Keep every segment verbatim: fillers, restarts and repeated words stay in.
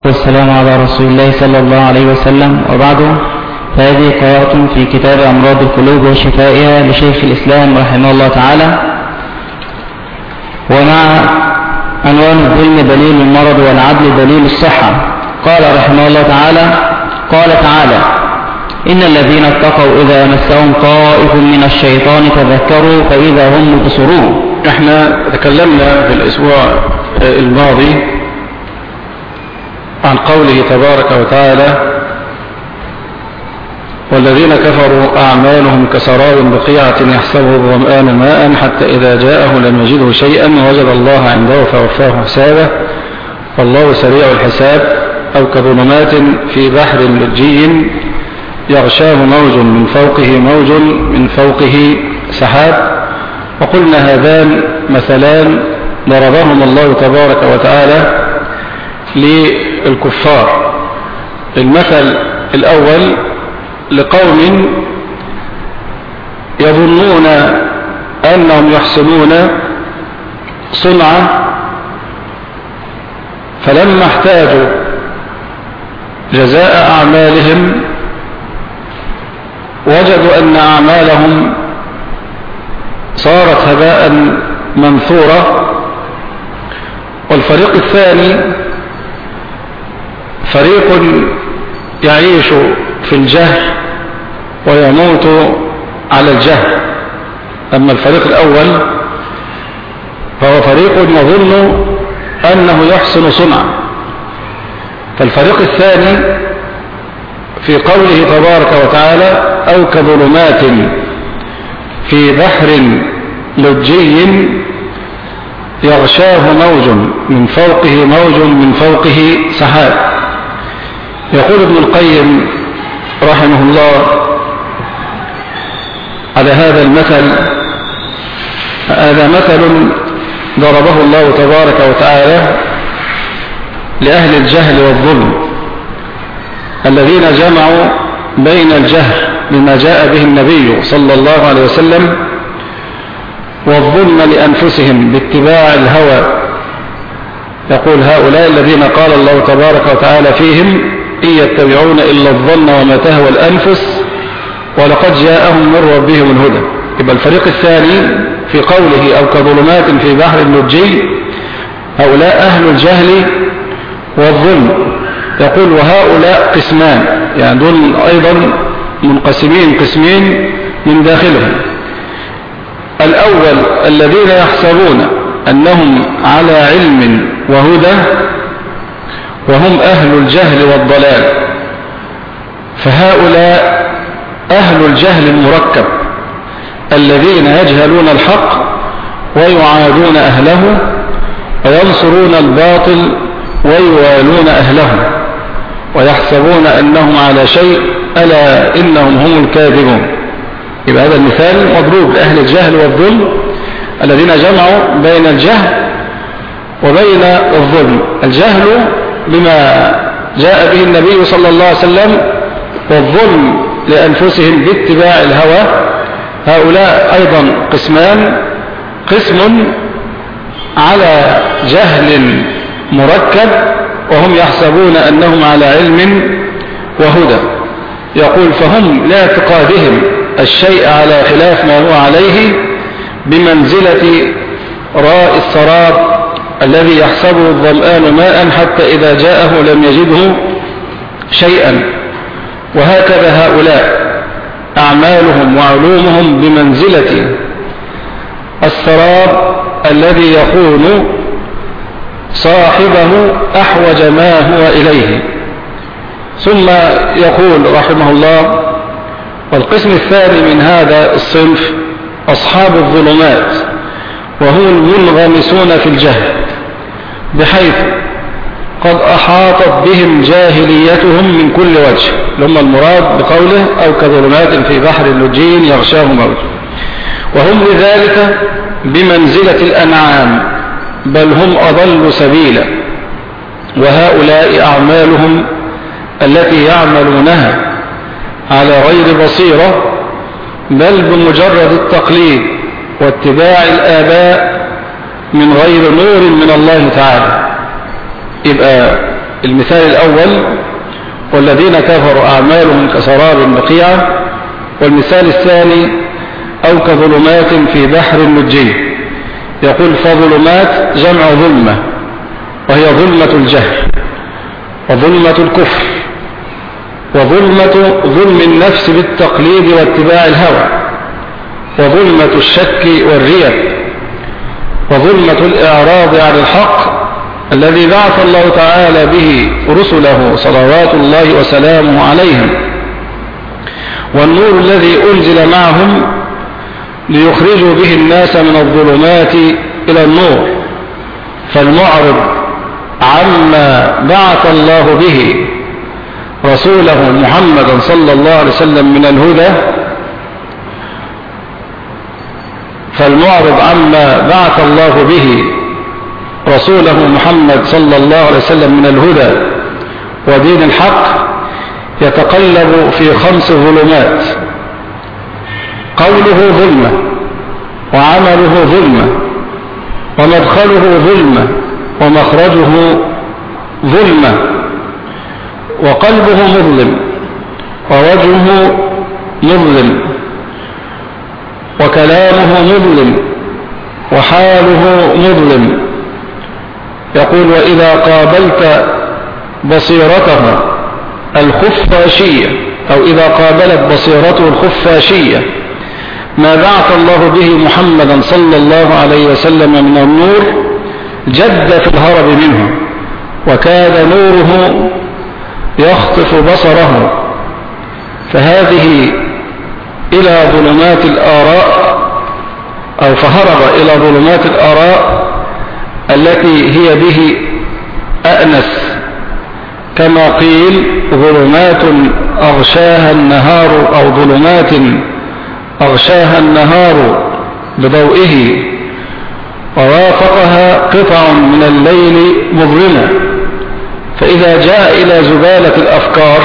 والسلام على رسول الله صلى الله عليه وسلم، وبعده فهذه قراءة في كتاب أمراض القلوب وشفائها لشيخ الإسلام رحمه الله تعالى. ومع عنوان الظلم دليل المرض والعدل دليل الصحة. قال رحمه الله تعالى: قال تعالى: إن الذين اتقوا إذا مسهم طائف من الشيطان تذكروا فإذا هم مبصرون. احنا تكلمنا في الأسبوع الماضي عن قوله تبارك وتعالى: والذين كفروا أعمالهم كسراب بقيعة يحسبه الظمآن ماء حتى إذا جاءه لم يجده شيئا ووجد الله عنده فوفاه حسابه والله سريع الحساب. أو كظلمات في بحر لجي يغشاه موج من فوقه موج من فوقه سحاب. وقلنا هذان مثلان ضربهم الله تبارك وتعالى للكفار. المثل الأول لقوم يظنون أنهم يحسنون صنعا، فلما احتاجوا جزاء أعمالهم وجدوا أن أعمالهم صارت هباء منثورا. والفريق الثاني فريق يعيش في الجهل ويموت على الجهل. أما الفريق الأول فهو فريق يظن أنه يحسن صنعا. فالفريق الثاني في قوله تبارك وتعالى: أو كظلمات في بحر لجي يغشاه موج من فوقه موج من فوقه سحاب. يقول ابن القيم رحمه الله على هذا المثل: هذا مثل ضربه الله تبارك وتعالى لأهل الجهل والظلم الذين جمعوا بين الجهل بما جاء به النبي صلى الله عليه وسلم والظلم لأنفسهم باتباع الهوى. يقول: هؤلاء الذين قال الله تبارك وتعالى فيهم: إن يتبعون إلا الظن وما تهوى الأنفس ولقد جاءهم من ربهم الهدى. يبقى الفريق الثاني في قوله: أو كظلمات في بحر لجي، هؤلاء أهل الجهل والظلم. يقول: وهؤلاء قسمان، يعني دول أيضا منقسمين قسمين من داخلهم. الأول الذين يحسبون أنهم على علم وهدى وهم أهل الجهل والضلال، فهؤلاء أهل الجهل المركب الذين يجهلون الحق ويعادون أهله وينصرون الباطل ويوالون أهله ويحسبون أنهم على شيء ألا إنهم هم الكاذبون. يبقى هذا المثال مضروب لأهل الجهل والظلم الذين جمعوا بين الجهل وبين الظلم. الجهل بما جاء به النبي صلى الله عليه وسلم والظلم لأنفسهم باتباع الهوى. هؤلاء أيضا قسمان: قسم على جهل مركب وهم يحسبون أنهم على علم وهدى. يقول: فهم لاعتقادهم الشيء على خلاف ما هو عليه بمنزلة راء السراب الذي يحسبه الظمآن ماء حتى إذا جاءه لم يجده شيئا. وهكذا هؤلاء أعمالهم وعلومهم بمنزلة السراب الذي يكون صاحبه أحوج ما هو إليه. ثم يقول رحمه الله: والقسم الثاني من هذا الصنف أصحاب الظلمات وهم المنغمسون في الجهل بحيث قد أحاطت بهم جاهليتهم من كل وجه، لهم المراد بقوله: أو كظلمات في بحر لجي يغشاه موج. وهم لذلك بمنزلة الأنعام بل هم أضل سبيلا. وهؤلاء أعمالهم التي يعملونها على غير بصيرة بل بمجرد التقليد واتباع الآباء من غير نور من الله تعالى. يبقى المثال الأول والذين كفروا أعمالهم كسراب بقيعة، والمثال الثاني أو كظلمات في بحر لجي. يقول فظلمات جمع ظلمة، وهي ظلمة الجهل وظلمة الكفر وظلمة ظلم النفس بالتقليد واتباع الهوى وظلمة الشك والرياء وظلمة الإعراض عن الحق الذي بعث الله تعالى به رسله صلوات الله وسلامه عليهم، والنور الذي أنزل معهم ليخرجوا به الناس من الظلمات إلى النور. فالمعرض عما بعث الله به رسوله محمدا صلى الله عليه وسلم من الهدى فالمعرض عما بعث الله به رسوله محمد صلى الله عليه وسلم من الهدى ودين الحق يتقلب في خمس ظلمات: قوله ظلمة، وعمله ظلمة، ومدخله ظلمة، ومخرجه ظلمة، وقلبه مظلم، ووجهه مظلم، وكلامه مظلم، وحاله مظلم. يقول وإذا قابلت بصيرته الخفاشية أو إذا قابلت بصيرته الخفاشية ما بعث الله به محمدا صلى الله عليه وسلم من النور جد في الهرب منه، وكاد نوره يخطف بصره، فهذه إلى ظلمات الآراء أو فهرب إلى ظلمات الآراء التي هي به أأنس، كما قيل ظلمات أغشاها النهار أو ظلمات أغشاها النهار بضوئه، ووافقها قطع من الليل مظلمة. فإذا جاء إلى زبالة الأفكار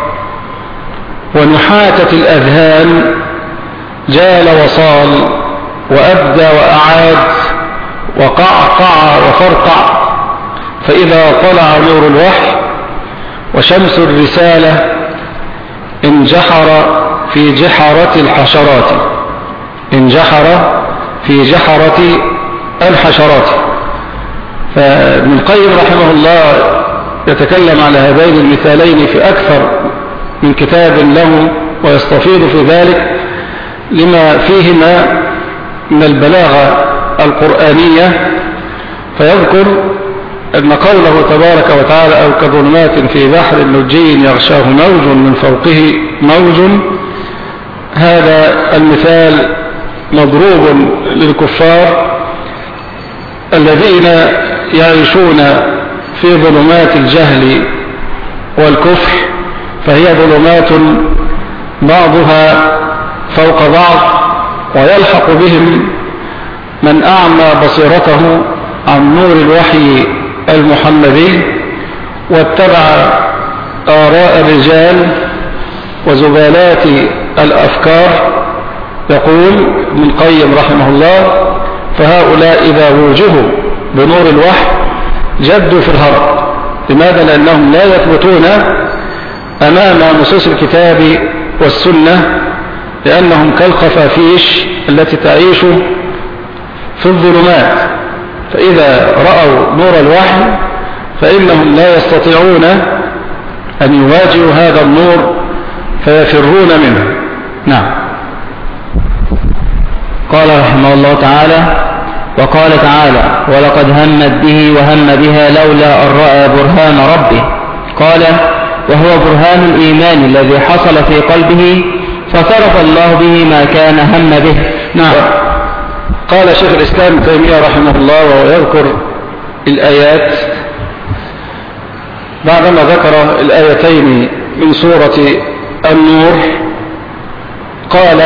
ونحاتة الأذهان جال وصال وأبدى وأعاد وقعقع وفرقع، فإذا طلع نور الوحي وشمس الرسالة انجحر في جحرة الحشرات انجحر في جحرة الحشرات. فابن القيم رحمه الله يتكلم على هذين المثالين في أكثر من كتاب له، ويستفيض في ذلك لما فيهما من البلاغة القرآنية. فيذكر أن قوله تبارك وتعالى أو كظلمات في بحر لجي يغشاه موج من فوقه موج، هذا المثال مضروب للكفار الذين يعيشون في ظلمات الجهل والكفر، فهي ظلمات بعضها فوق بعض، ويلحق بهم من أعمى بصيرته عن نور الوحي المحمدي واتبع آراء الرجال وزبالات الأفكار. يقول ابن القيم رحمه الله فهؤلاء إذا وجهوا بنور الوحي جدوا في الهرب. لماذا؟ لأنهم لا يثبتون أمام نصوص الكتاب والسنة، لأنهم كالخفافيش التي تعيش في الظلمات، فإذا رأوا نور الوحي فإنهم لا يستطيعون أن يواجهوا هذا النور فيفرون منه. نعم. قال رحمه الله تعالى: وقال تعالى: ولقد همت به وهم بها لولا أن رأى برهان ربه. قال: وهو برهان الإيمان الذي حصل في قلبه فصرف الله به ما كان هم به. نعم. قال شيخ الإسلام ابن تيمية رحمه الله وهو يذكر الآيات بعدما ذكر الآيتين من سورة النور قال: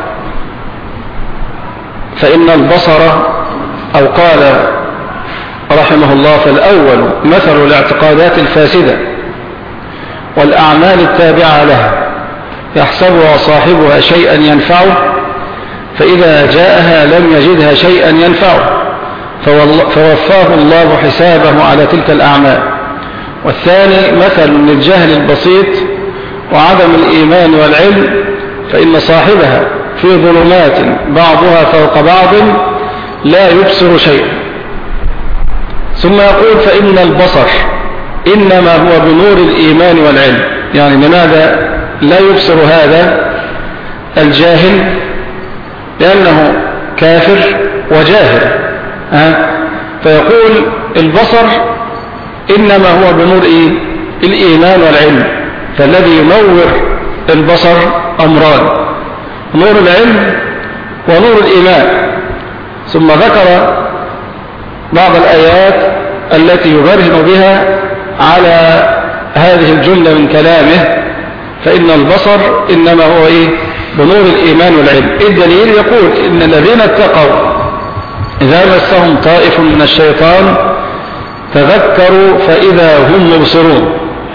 فإن البصر، أو قال رحمه الله: فالأول مثل الاعتقادات الفاسدة والأعمال التابعة لها يحسبها صاحبها شيئا ينفعه، فإذا جاءها لم يجدها شيئا ينفعه، فوفاه الله حسابه على تلك الأعمال والثاني مثل للجهل البسيط وعدم الإيمان والعلم، فإن صاحبها في ظلمات بعضها فوق بعض لا يبصر شيئا. ثم يقول فإن البصر إنما هو بنور الإيمان والعلم. يعني لماذا لا يبصر هذا الجاهل؟ لأنه كافر وجاهل. أه؟ فيقول البصر إنما هو بنور إيه؟ الإيمان والعلم. فالذي ينور البصر أمران: نور العلم ونور الإيمان. ثم ذكر بعض الآيات التي يبرهن بها على هذه الجملة من كلامه: فإن البصر إنما هو إيه؟ بنور الإيمان والعلم. الدليل يقول إن الذين اتقوا إذا مسهم طائف من الشيطان تذكروا فإذا هم مبصرون.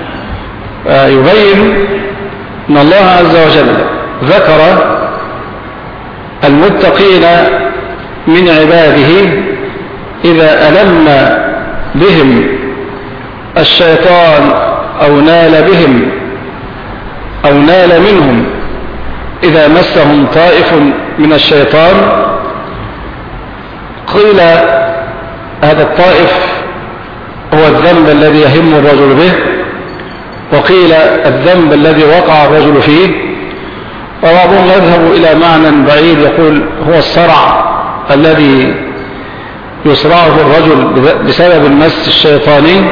يبين أن الله عز وجل ذكر المتقين من عباده إذا ألم بهم الشيطان أو نال بهم أو نال منهم إذا مسهم طائف من الشيطان. قيل هذا الطائف هو الذنب الذي يهم الرجل به، وقيل الذنب الذي وقع الرجل فيه، وبعضهم يذهب إلى معنى بعيد يقول هو الصرع الذي يصرعه الرجل بسبب المس الشيطاني.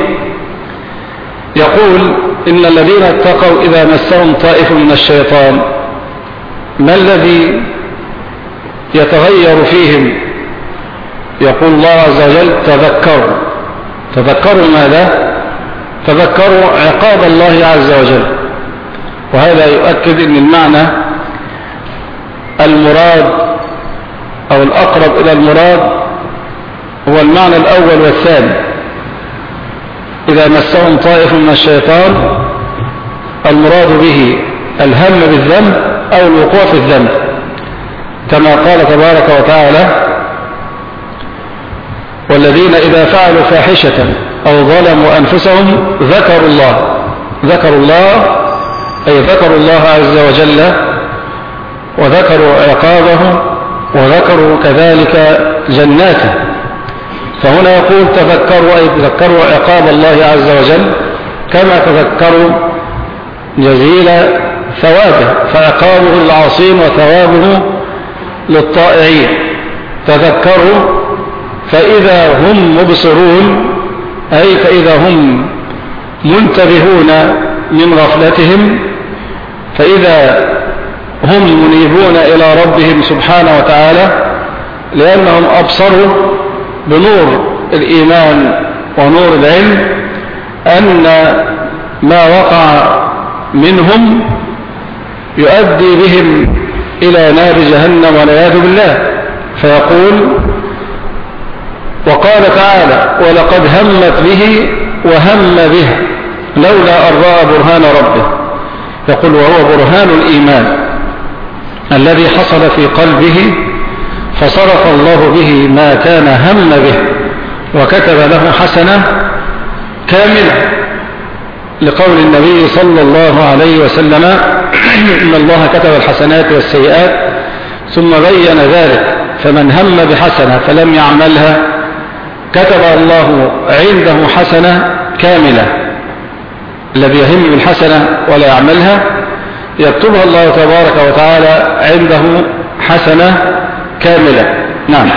يقول إن الذين اتقوا إذا مسهم طائف من الشيطان، ما الذي يتغير فيهم؟ يقول الله عز وجل تذكروا. تذكروا ماذا؟ تذكروا عقاب الله عز وجل. وهذا يؤكد أن المعنى المراد أو الأقرب إلى المراد هو المعنى الأول والثاني. إذا مسهم طائف من الشيطان المراد به الهم بالذنب أو الوقوع في الذنب، كما قال تبارك وتعالى: والذين إذا فعلوا فاحشة أو ظلموا أنفسهم ذكروا الله. ذكروا الله أي ذكروا الله عز وجل، وذكروا عقابه، وذكروا كذلك جناته. فهنا يقول تذكروا أي تذكروا عقاب الله عز وجل كما تذكروا جزيل ثوابه، فعقابه للعاصين وثوابه للطائعين. تذكروا فإذا هم مبصرون أي فإذا هم منتبهون من غفلتهم، فإذا هم منيبون إلى ربهم سبحانه وتعالى، لأنهم أبصروا بنور الإيمان ونور العلم أن ما وقع منهم يؤدي بهم إلى نار جهنم والعياذ بالله. فيقول وقال تعالى: ولقد همت به وهم بها لولا أن رأى برهان ربه. يقول وهو برهان الإيمان الذي حصل في قلبه، فصرف الله به ما كان هم به وكتب له حسنة كاملة، لقول النبي صلى الله عليه وسلم: إن الله كتب الحسنات والسيئات ثم بين ذلك، فمن هم بحسنة فلم يعملها كتب الله عنده حسنة كاملة. الذي يهم بالحسنة ولا يعملها يكتبها الله تبارك وتعالى عنده حسنة كاملة. نعم.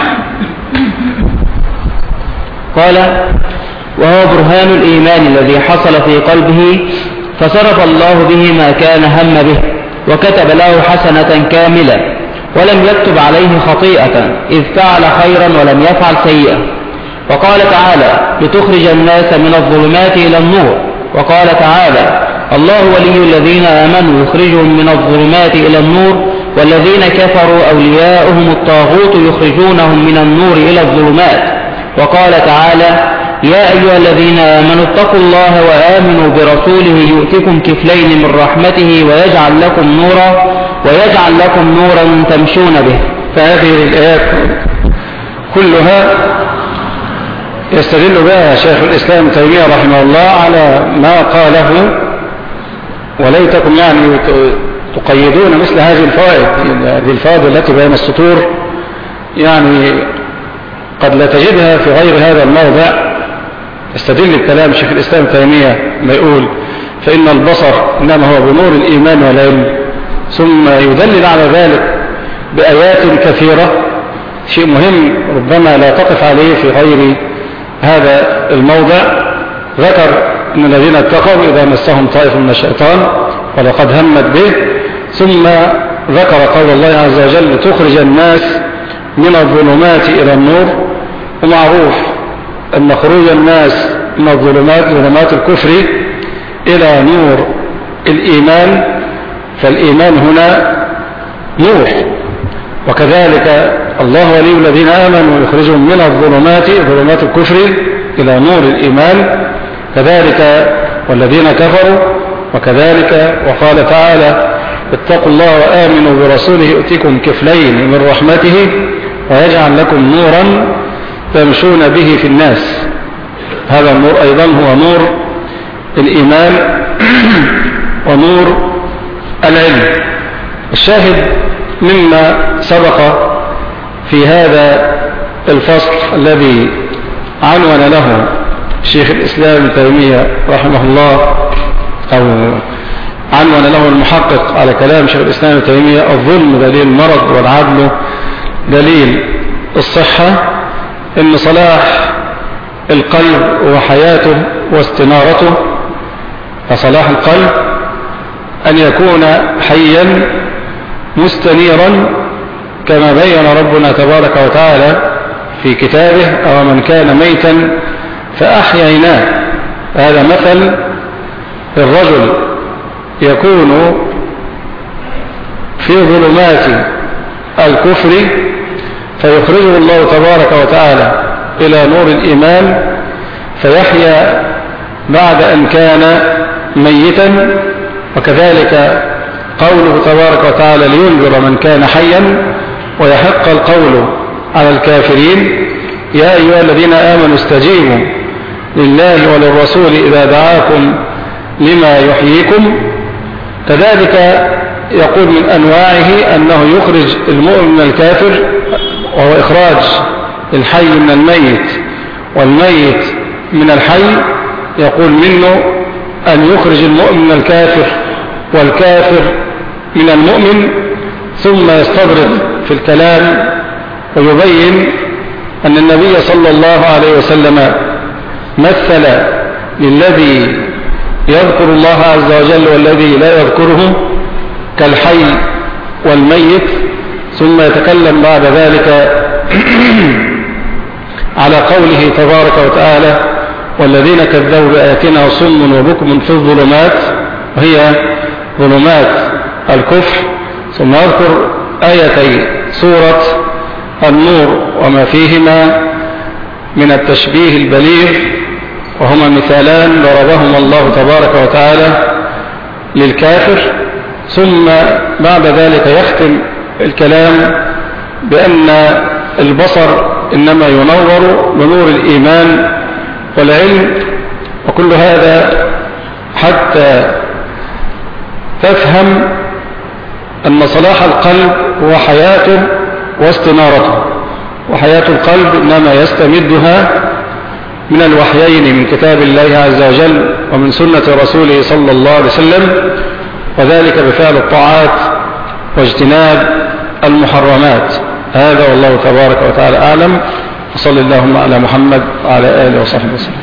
قال: وهو برهان الإيمان الذي حصل في قلبه، فصرف الله به ما كان هم به وكتب له حسنة كاملة، ولم يكتب عليه خطيئة، إذ فعل خيرا ولم يفعل سيئة. وقال تعالى: لتخرج الناس من الظلمات إلى النور. وقال تعالى: الله ولي الذين آمنوا يخرجهم من الظلمات إلى النور، والذين كفروا أولياؤهم الطاغوت يخرجونهم من النور إلى الظلمات. وقال تعالى: يا أيها الذين آمنوا اتقوا الله وآمنوا برسوله يؤتكم كفلين من رحمته ويجعل لكم نورا ويجعل لكم نورا تمشون به. فهذه الآيات كلها يستدل بها شيخ الإسلام تيمية رحمه الله على ما قاله، وليتكم يعني تقيدون مثل هذه الفوائد. هذه الفوائد التي بين السطور يعني قد لا تجدها في غير هذا الموضع. استدل الكلام شيخ الإسلام تيمية ما يقول فإن البصر إنما هو بنور الإيمان والعلم، ثم يدلل على ذلك بآيات كثيرة، شيء مهم ربما لا تقف عليه في غير هذا الموضع. ذكر أن الذين اتقوا إذا مسهم طائف من الشيطان ولقد همت به، ثم ذكر قول الله عز وجل تخرج الناس من الظلمات إلى النور. ومعروف أن خروج الناس من الظلمات ظلمات الكفر إلى نور الإيمان، فالإيمان هنا نور، وكذلك الله ولي الذين آمنوا يخرجهم من الظلمات ظلمات الكفر إلى نور الإيمان، كذلك والذين كفروا، وكذلك وقال تعالى اتقوا الله وآمنوا برسوله يؤتكم كفلين من رحمته ويجعل لكم نورا تمشون به في الناس. هذا النور أيضا هو نور الإيمان ونور العلم. الشاهد مما سبق في هذا الفصل الذي عنون له شيخ الإسلام تيمية رحمه الله، أو عنون له المحقق على كلام شيخ الإسلام تيمية الظلم دليل المرض والعدل دليل الصحة، إن صلاح القلب وحياته واستنارته، فصلاح القلب أن يكون حيا مستنيرا كما بين ربنا تبارك وتعالى في كتابه أو من كان ميتا فأحييناه. هذا مثل الرجل يكون في ظلمات الكفر فيخرجه الله تبارك وتعالى إلى نور الإيمان فيحيا بعد أن كان ميتا. وكذلك قوله تبارك وتعالى لينذر من كان حيا ويحق القول على الكافرين يا أيها الذين آمنوا استجيبوا لله وللرسول إذا دعاكم لما يحييكم. كذلك يقول من أنواعه أنه يخرج المؤمن من الكافر، وهو إخراج الحي من الميت والميت من الحي. يقول منه أن يخرج المؤمن من الكافر والكافر من المؤمن، ثم يستغرق في الكلام ويبين أن النبي صلى الله عليه وسلم مثل للذي يذكر الله عز وجل والذي لا يذكره كالحي والميت، ثم يتكلم بعد ذلك على قوله تبارك وتعالى والذين كذبوا بآياتنا صم وبكم في الظلمات، وهي ظلمات الكفر. ثم يذكر آيتي سورة النور وما فيهما من التشبيه البليغ، وهما مثالان ضربهما الله تبارك وتعالى للكافر. ثم بعد ذلك يختم الكلام بأن البصر إنما ينور بنور الإيمان والعلم، وكل هذا حتى تفهم أن صلاح القلب هو حياته واستنارته، وحياة القلب إنما يستمدها من الوحيين من كتاب الله عز وجل ومن سنة رسوله صلى الله عليه وسلم، وذلك بفعل الطاعات واجتناب المحرمات. هذا والله تبارك وتعالى أعلم، وصلى اللهم على محمد وعلى آله وصحبه وسلم.